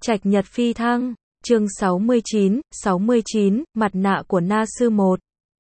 Trạch Nhật phi thăng, chương 69, mặt nạ của Na Sư một.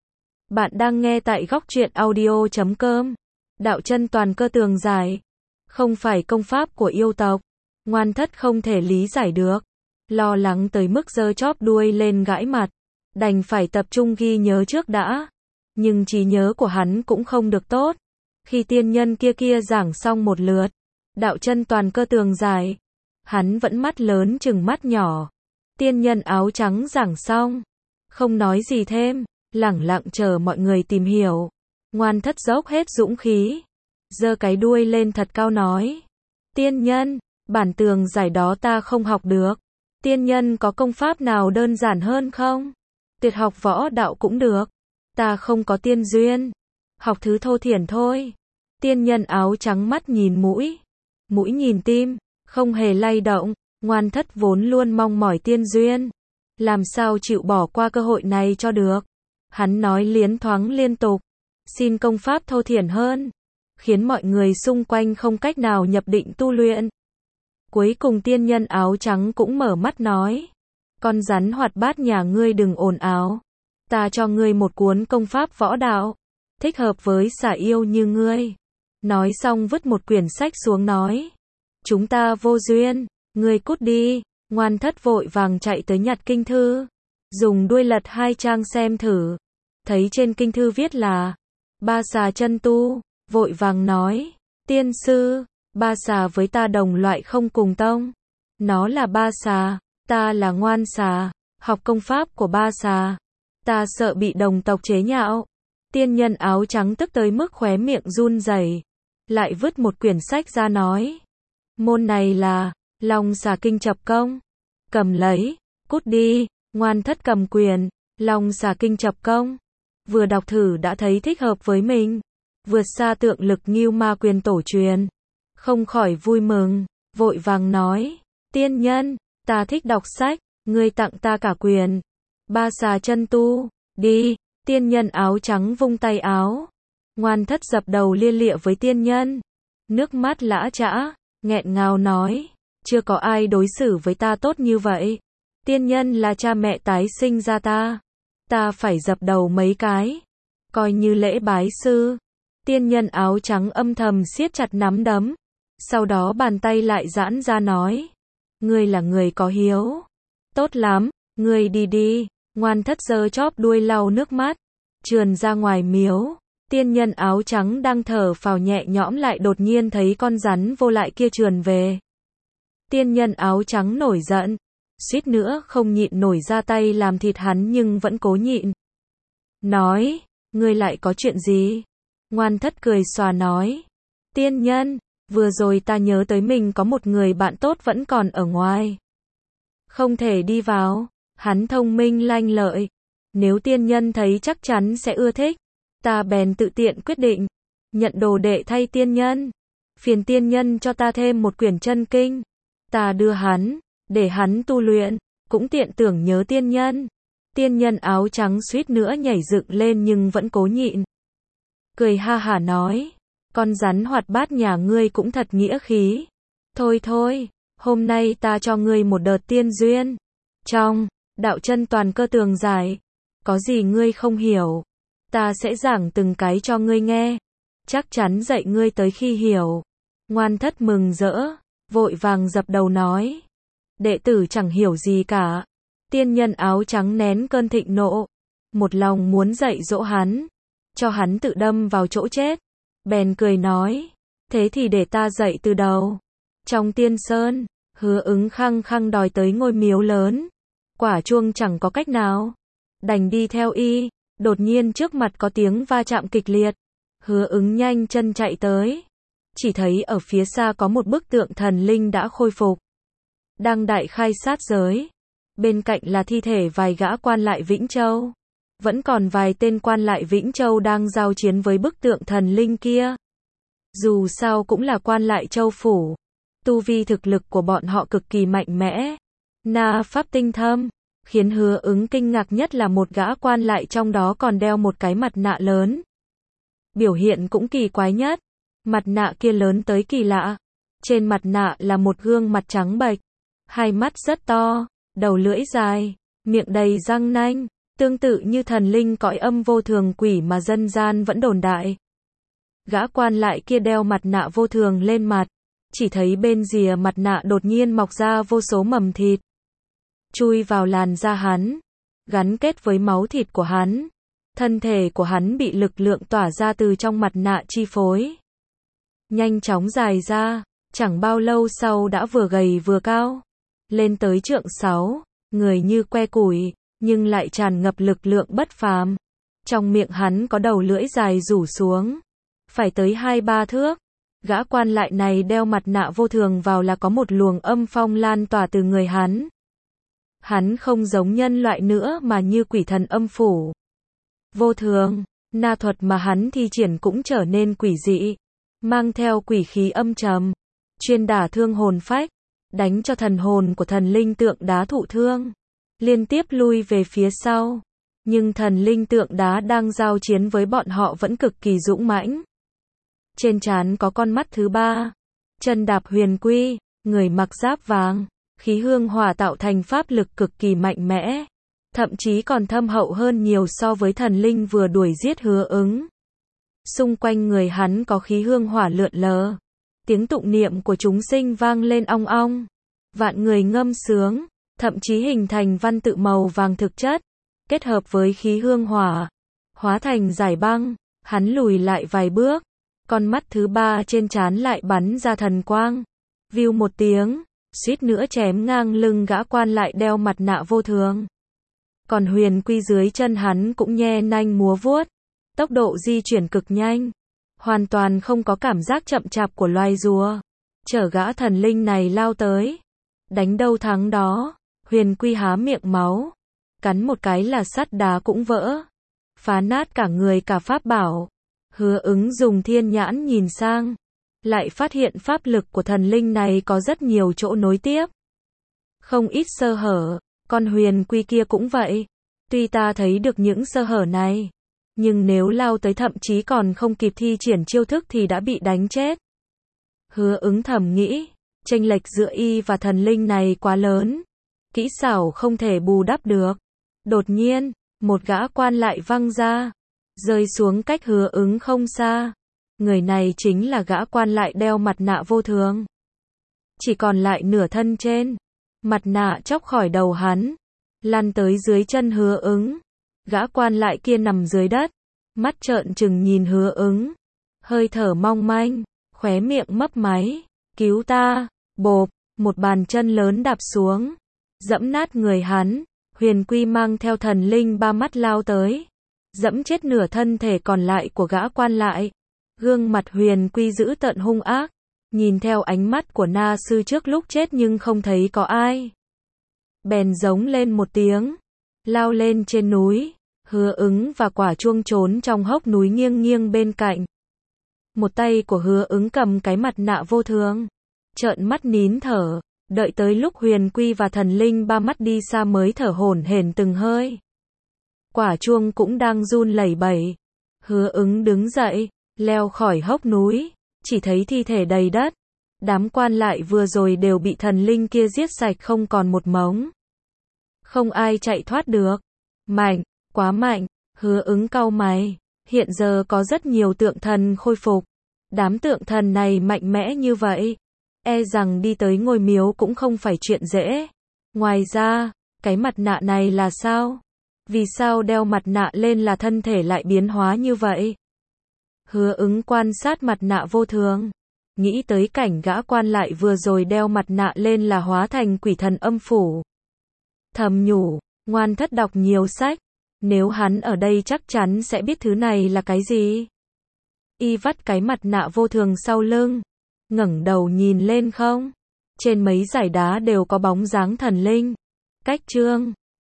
Bạn đang nghe tại góc truyện audio.com. Đạo chân toàn cơ tường giải. Không phải công pháp của yêu tộc. Ngoan Thất không thể lý giải được. Lo lắng tới mức giơ chóp đuôi lên gãi mặt. Đành phải tập trung ghi nhớ trước đã. Nhưng trí nhớ của hắn cũng không được tốt. Khi tiên nhân kia giảng xong một lượt. Đạo chân toàn cơ tường giải. Hắn vẫn mắt lớn chừng mắt nhỏ. Tiên nhân áo trắng giảng xong. Không nói gì thêm. Lẳng lặng chờ mọi người tìm hiểu. Ngoan Thất dốc hết dũng khí. Giơ cái đuôi lên thật cao nói. Tiên nhân, bản tường giải đó ta không học được. Tiên nhân có công pháp nào đơn giản hơn không? Tuyệt học võ đạo cũng được. Ta không có tiên duyên. Học thứ thô thiển thôi. Tiên nhân áo trắng mắt nhìn mũi. Mũi nhìn tim. Không hề lay động. Ngoan Thất vốn luôn mong mỏi tiên duyên. Làm sao chịu bỏ qua cơ hội này cho được. Hắn nói liến thoáng liên tục. Xin công pháp thô thiển hơn. Khiến mọi người xung quanh không cách nào nhập định tu luyện. Cuối cùng tiên nhân áo trắng cũng mở mắt nói. Con rắn hoạt bát nhà ngươi đừng ồn ào. Ta cho ngươi một cuốn công pháp võ đạo. Thích hợp với xả yêu như ngươi. Nói xong vứt một quyển sách xuống nói. Chúng ta vô duyên. Ngươi cút đi. Ngoan Thất vội vàng chạy tới nhặt kinh thư. Dùng đuôi lật 2 trang xem thử. Thấy trên kinh thư viết là Ba xà chân tu. Vội vàng nói. Tiên sư. Ba xà với ta đồng loại không cùng tông. Nó là ba xà. Ta là ngoan xà. Học công pháp của ba xà. Ta sợ bị đồng tộc chế nhạo. Tiên nhân áo trắng tức tới mức khóe miệng run rẩy. Lại vứt một quyển sách ra nói. Môn này là Long xà kinh chập công. Cầm lấy. Cút đi. Ngoan Thất cầm quyền. Long xà kinh chập công. Vừa đọc thử đã thấy thích hợp với mình. Vượt xa tượng lực Ngưu Ma quyền tổ truyền. Không khỏi vui mừng. Vội vàng nói. Tiên nhân. Ta thích đọc sách. Ngươi tặng ta cả quyền. Ba xà chân tu. Đi. Tiên nhân áo trắng vung tay áo. Ngoan Thất dập đầu lia lịa với tiên nhân. Nước mắt lã chã. Nghẹn ngào nói. Chưa có ai đối xử với ta tốt như vậy. Tiên nhân là cha mẹ tái sinh ra ta. Ta phải dập đầu mấy cái. Coi như lễ bái sư. Tiên nhân áo trắng âm thầm siết chặt nắm đấm. Sau đó bàn tay lại giãn ra nói. Ngươi là người có hiếu. Tốt lắm, ngươi đi đi. Ngoan Thất giơ chóp đuôi lau nước mắt. Trườn ra ngoài miếu. Tiên nhân áo trắng đang thở phào nhẹ nhõm lại đột nhiên thấy con rắn vô lại kia trườn về. Tiên nhân áo trắng nổi giận. Suýt nữa không nhịn nổi ra tay làm thịt hắn nhưng vẫn cố nhịn. Nói, ngươi lại có chuyện gì? Ngoan Thất cười xòa nói. Tiên nhân, vừa rồi ta nhớ tới mình có một người bạn tốt vẫn còn ở ngoài. Không thể đi vào. Hắn thông minh lanh lợi. Nếu tiên nhân thấy chắc chắn sẽ ưa thích. Ta bèn tự tiện quyết định. Nhận đồ đệ thay tiên nhân. Phiền tiên nhân cho ta thêm một quyển chân kinh. Ta đưa hắn. Để hắn tu luyện. Cũng tiện tưởng nhớ tiên nhân. Tiên nhân áo trắng suýt nữa nhảy dựng lên nhưng vẫn cố nhịn. Cười ha hả nói. Con rắn hoạt bát nhà ngươi cũng thật nghĩa khí. Thôi thôi. Hôm nay ta cho ngươi một đợt tiên duyên. Trong đạo chân toàn cơ tường giải. Có gì ngươi không hiểu. Ta sẽ giảng từng cái cho ngươi nghe. Chắc chắn dạy ngươi tới khi hiểu. Ngoan Thất mừng rỡ. Vội vàng dập đầu nói. Đệ tử chẳng hiểu gì cả. Tiên nhân áo trắng nén cơn thịnh nộ. Một lòng muốn dạy dỗ hắn. Cho hắn tự đâm vào chỗ chết. Bèn cười nói. Thế thì để ta dạy từ đầu. Trong tiên sơn. Hứa Ứng khăng khăng đòi tới ngôi miếu lớn. Quả chuông chẳng có cách nào. Đành đi theo y. Đột nhiên trước mặt có tiếng va chạm kịch liệt. Hứa Ứng nhanh chân chạy tới. Chỉ thấy ở phía xa có một bức tượng thần linh đã khôi phục. Đang đại khai sát giới. Bên cạnh là thi thể vài gã quan lại Vĩnh Châu. Vẫn còn vài tên quan lại Vĩnh Châu đang giao chiến với bức tượng thần linh kia. Dù sao cũng là quan lại Châu phủ. Tu vi thực lực của bọn họ cực kỳ mạnh mẽ. Na pháp tinh thâm. Khiến Hứa Ứng kinh ngạc nhất là một gã quan lại trong đó còn đeo một cái mặt nạ lớn. Biểu hiện cũng kỳ quái nhất. Mặt nạ kia lớn tới kỳ lạ. Trên mặt nạ là một gương mặt trắng bệch. hai mắt rất to, đầu lưỡi dài, miệng đầy răng nanh, tương tự như thần linh cõi âm vô thường quỷ mà dân gian vẫn đồn đại. Gã quan lại kia đeo mặt nạ vô thường lên mặt, chỉ thấy bên rìa mặt nạ đột nhiên mọc ra vô số mầm thịt, chui vào làn da hắn, gắn kết với máu thịt của hắn. Thân thể của hắn bị lực lượng tỏa ra từ trong mặt nạ chi phối, nhanh chóng dài ra, chẳng bao lâu sau đã vừa gầy vừa cao, lên tới trượng 6, người như que củi, nhưng lại tràn ngập lực lượng bất phàm. Trong miệng hắn có đầu lưỡi dài rủ xuống, phải tới 2-3 thước. Gã quan lại này đeo mặt nạ vô thường vào là có một luồng âm phong lan tỏa từ người hắn. Hắn không giống nhân loại nữa mà như quỷ thần âm phủ. Vô thường, na thuật mà hắn thi triển cũng trở nên quỷ dị, mang theo quỷ khí âm trầm, chuyên đả thương hồn phách, đánh cho thần hồn của thần linh tượng đá thụ thương, liên tiếp lui về phía sau. Nhưng thần linh tượng đá đang giao chiến với bọn họ vẫn cực kỳ dũng mãnh. Trên trán có con mắt thứ 3, chân đạp huyền quy, người mặc giáp vàng, khí hương hỏa tạo thành pháp lực cực kỳ mạnh mẽ, thậm chí còn thâm hậu hơn nhiều so với thần linh vừa đuổi giết Hứa Ứng. Xung quanh người hắn có khí hương hỏa lượn lờ, tiếng tụng niệm của chúng sinh vang lên ong ong, vạn người ngâm sướng, thậm chí hình thành văn tự màu vàng thực chất, kết hợp với khí hương hỏa, hóa thành giải băng. Hắn lùi lại vài bước, con mắt thứ 3 trên trán lại bắn ra thần quang, view một tiếng, suýt nữa chém ngang lưng gã quan lại đeo mặt nạ vô thường. Còn huyền quy dưới chân hắn cũng nhe nanh múa vuốt, tốc độ di chuyển cực nhanh, hoàn toàn không có cảm giác chậm chạp của loài rùa, chở gã thần linh này lao tới. Đánh đâu thắng đó, huyền quy há miệng máu, cắn một cái là sắt đá cũng vỡ, phá nát cả người cả pháp bảo. Hứa Ứng dùng thiên nhãn nhìn sang, lại phát hiện pháp lực của thần linh này có rất nhiều chỗ nối tiếp, không ít sơ hở. Con huyền quy kia cũng vậy, tuy ta thấy được những sơ hở này, nhưng nếu lao tới thậm chí còn không kịp thi triển chiêu thức thì đã bị đánh chết. Hứa Ứng thầm nghĩ, chênh lệch giữa y và thần linh này quá lớn, kỹ xảo không thể bù đắp được. Đột nhiên, một gã quan lại văng ra, rơi xuống cách Hứa Ứng không xa. Người này chính là gã quan lại đeo mặt nạ vô thường. Chỉ còn lại nửa thân trên, mặt nạ chóc khỏi đầu hắn, lăn tới dưới chân Hứa Ứng. Gã quan lại kia nằm dưới đất, mắt trợn trừng nhìn Hứa Ứng, hơi thở mong manh, khóe miệng mấp máy. Cứu ta! Bộp, một bàn chân lớn đạp xuống, dẫm nát người hắn. Huyền quy mang theo thần linh 3 mắt lao tới, dẫm chết nửa thân thể còn lại của gã quan lại. Gương mặt huyền quy dữ tợn hung ác, nhìn theo ánh mắt của na sư trước lúc chết nhưng không thấy có ai. Bèn giống lên một tiếng, lao lên trên núi. Hứa Ứng và Quả Chuông trốn trong hốc núi nghiêng nghiêng bên cạnh. Một tay của Hứa Ứng cầm cái mặt nạ vô thường, trợn mắt nín thở, đợi tới lúc huyền quy và thần linh 3 mắt đi xa mới thở hổn hển từng hơi. Quả Chuông cũng đang run lẩy bẩy. Hứa Ứng đứng dậy, leo khỏi hốc núi, chỉ thấy thi thể đầy đất. Đám quan lại vừa rồi đều bị thần linh kia giết sạch không còn một mống. Không ai chạy thoát được. Mạnh, quá mạnh. Hứa Ứng cau mày. Hiện giờ có rất nhiều tượng thần khôi phục. Đám tượng thần này mạnh mẽ như vậy, e rằng đi tới ngôi miếu cũng không phải chuyện dễ. Ngoài ra, cái mặt nạ này là sao? Vì sao đeo mặt nạ lên là thân thể lại biến hóa như vậy? Hứa Ứng quan sát mặt nạ vô thường, nghĩ tới cảnh gã quan lại vừa rồi đeo mặt nạ lên là hóa thành quỷ thần âm phủ. Thầm nhủ, ngoan thất đọc nhiều sách, nếu hắn ở đây chắc chắn sẽ biết thứ này là cái gì. Y vắt cái mặt nạ vô thường sau lưng, ngẩng đầu nhìn lên không. Trên mấy dải đá đều có bóng dáng thần linh. Cách chương